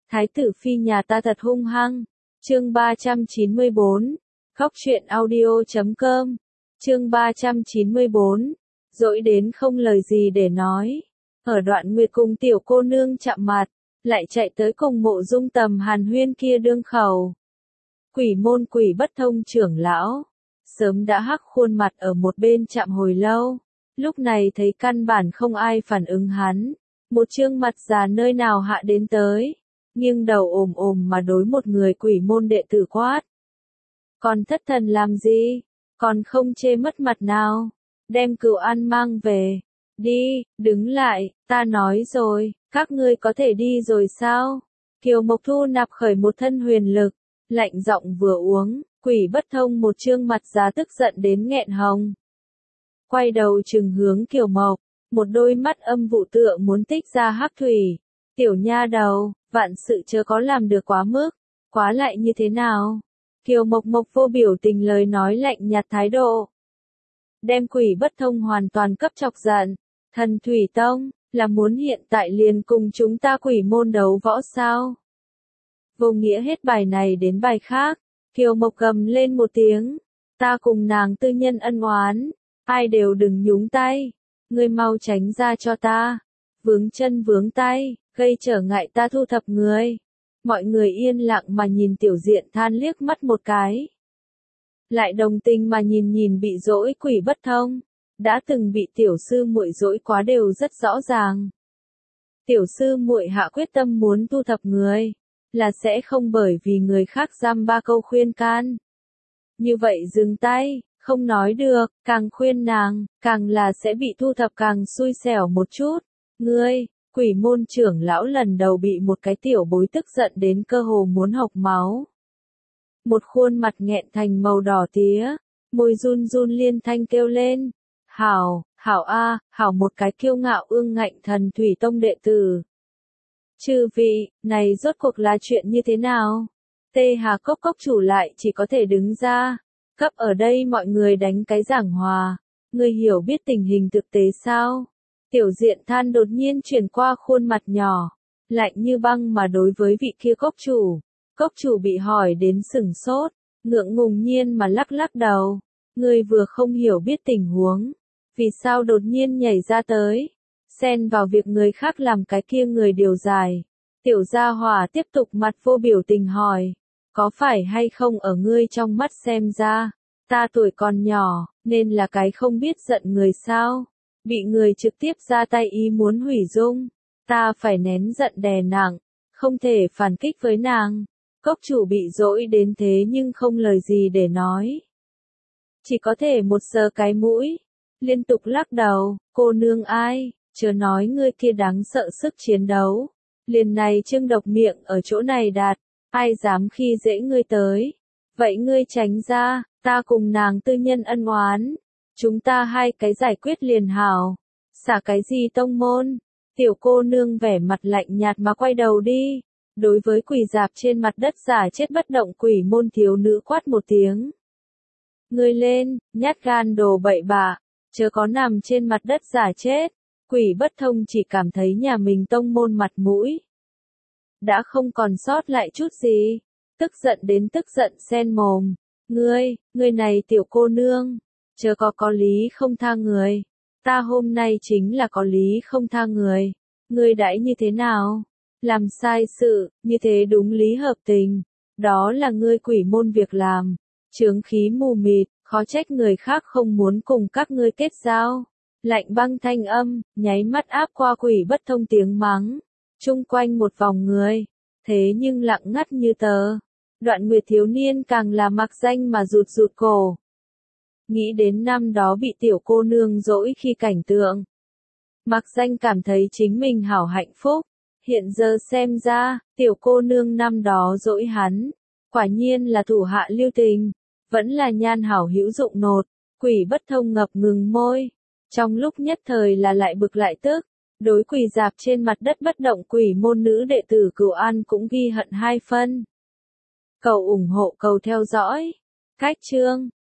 Thái tử phi nhà ta thật hung hăng. Chương 394. Khóc chuyện audio.com. Chương 394. Dỗi đến không lời gì để nói. Ở đoạn Nguyệt cùng tiểu cô nương chạm mặt, lại chạy tới cùng Mộ Dung Tầm hàn huyên kia đương khẩu. Quỷ môn Quỷ Bất Thông trưởng lão, sớm đã hắc khuôn mặt ở một bên chạm hồi lâu, lúc này thấy căn bản không ai phản ứng hắn, một trương mặt già nơi nào hạ đến tới, nghiêng đầu ồm ồm mà đối một người quỷ môn đệ tử quát. Còn thất thần làm gì, còn không chê mất mặt nào, đem Cửu An mang về, đi, đứng lại, ta nói rồi, các ngươi có thể đi rồi sao? Kiều Mộc Thu nạp khởi một thân huyền lực, lạnh giọng vừa uống, Quỷ Bất Thông một trương mặt già tức giận đến nghẹn hồng. Quay đầu trừng hướng Kiều Mộc, một đôi mắt âm vụ tựa muốn tích ra hắc thủy. Tiểu nha đầu, vạn sự chớ có làm được quá mức, quá lại như thế nào? Kiều Mộc Mộc vô biểu tình lời nói lạnh nhạt thái độ. Đem Quỷ Bất Thông hoàn toàn cấp chọc giận. Thần Thủy Tông, là muốn hiện tại liền cùng chúng ta quỷ môn đấu võ sao? Vô nghĩa hết bài này đến bài khác, Kiều Mộc gầm lên một tiếng, ta cùng nàng tư nhân ân oán, ai đều đừng nhúng tay, ngươi mau tránh ra cho ta, vướng chân vướng tay, gây trở ngại ta thu thập người. Mọi người yên lặng mà nhìn Tiểu Diện Than liếc mắt một cái. Lại đồng tình mà nhìn bị dỗi Quỷ Bất Thông, đã từng bị tiểu sư muội dỗi quá đều rất rõ ràng. Tiểu sư muội hạ quyết tâm muốn thu thập người, là sẽ không bởi vì người khác giam ba câu khuyên can. Như vậy dừng tay, không nói được, càng khuyên nàng, càng là sẽ bị thu thập càng xui xẻo một chút. Ngươi, quỷ môn trưởng lão lần đầu bị một cái tiểu bối tức giận đến cơ hồ muốn hộc máu. Một khuôn mặt nghẹn thành màu đỏ tía, môi run run liên thanh kêu lên. Hảo, hảo a, hảo một cái kiêu ngạo ương ngạnh Thần Thủy Tông đệ tử. Chư vị, này rốt cuộc là chuyện như thế nào? Tê Hà Cốc cốc chủ lại chỉ có thể đứng ra, cấp ở đây mọi người đánh cái giảng hòa. Ngươi hiểu biết tình hình thực tế sao? Tiểu Diện Than đột nhiên chuyển qua khuôn mặt nhỏ, lạnh như băng mà đối với vị kia cốc chủ. Cốc chủ bị hỏi đến sửng sốt, ngượng ngùng nhiên mà lắc lắc đầu. Ngươi vừa không hiểu biết tình huống, vì sao đột nhiên nhảy ra tới, xen vào việc người khác làm cái kia người điều giải. Tiểu Gia Hỏa tiếp tục mặt vô biểu tình hỏi, có phải hay không ở ngươi trong mắt xem ra, ta tuổi còn nhỏ, nên là cái không biết giận người sao, bị người trực tiếp ra tay ý muốn hủy dung, ta phải nén giận đè nặng, không thể phản kích với nàng. Cốc chủ bị dỗi đến thế nhưng không lời gì để nói. Chỉ có thể một sờ cái mũi, liên tục lắc đầu, cô nương ai, chớ nói ngươi kia đáng sợ sức chiến đấu. Liền này trương độc miệng ở chỗ này đạt, ai dám khi dễ ngươi tới. Vậy ngươi tránh ra, ta cùng nàng tư nhân ân oán. Chúng ta hai cái giải quyết liền hảo. Xả cái gì tông môn? Tiểu cô nương vẻ mặt lạnh nhạt mà quay đầu đi. Đối với quỳ dạp trên mặt đất giả chết bất động quỷ môn thiếu nữ quát một tiếng. Ngươi lên, nhát gan đồ bậy bạ, chớ có nằm trên mặt đất giả chết. Quỷ Bất Thông chỉ cảm thấy nhà mình tông môn mặt mũi đã không còn sót lại chút gì, tức giận đến tức giận sen mồm. Ngươi này tiểu cô nương, chớ có lý không tha người. Ta hôm nay chính là có lý không tha người. Ngươi đãi như thế nào? Làm sai sự, như thế đúng lý hợp tình. Đó là ngươi quỷ môn việc làm. Chướng khí mù mịt, khó trách người khác không muốn cùng các ngươi kết giao. Lạnh băng thanh âm, nháy mắt áp qua Quỷ Bất Thông tiếng mắng. Chung quanh một vòng người, thế nhưng lặng ngắt như tờ. Đoạn Nguyệt thiếu niên càng là mặc danh mà rụt rụt cổ. Nghĩ đến năm đó bị tiểu cô nương dỗi khi cảnh tượng. Mặc danh cảm thấy chính mình hảo hạnh phúc. Hiện giờ xem ra, tiểu cô nương năm đó dỗi hắn. Quả nhiên là thủ hạ lưu tình. Vẫn là nhan hảo hữu dụng nột. Quỷ Bất Thông ngập ngừng môi. Trong lúc nhất thời là lại bực lại tức. Đối quỳ dạp trên mặt đất bất động quỷ môn nữ đệ tử Cửu An cũng ghi hận hai phân. Cầu ủng hộ cầu theo dõi. Cách chương.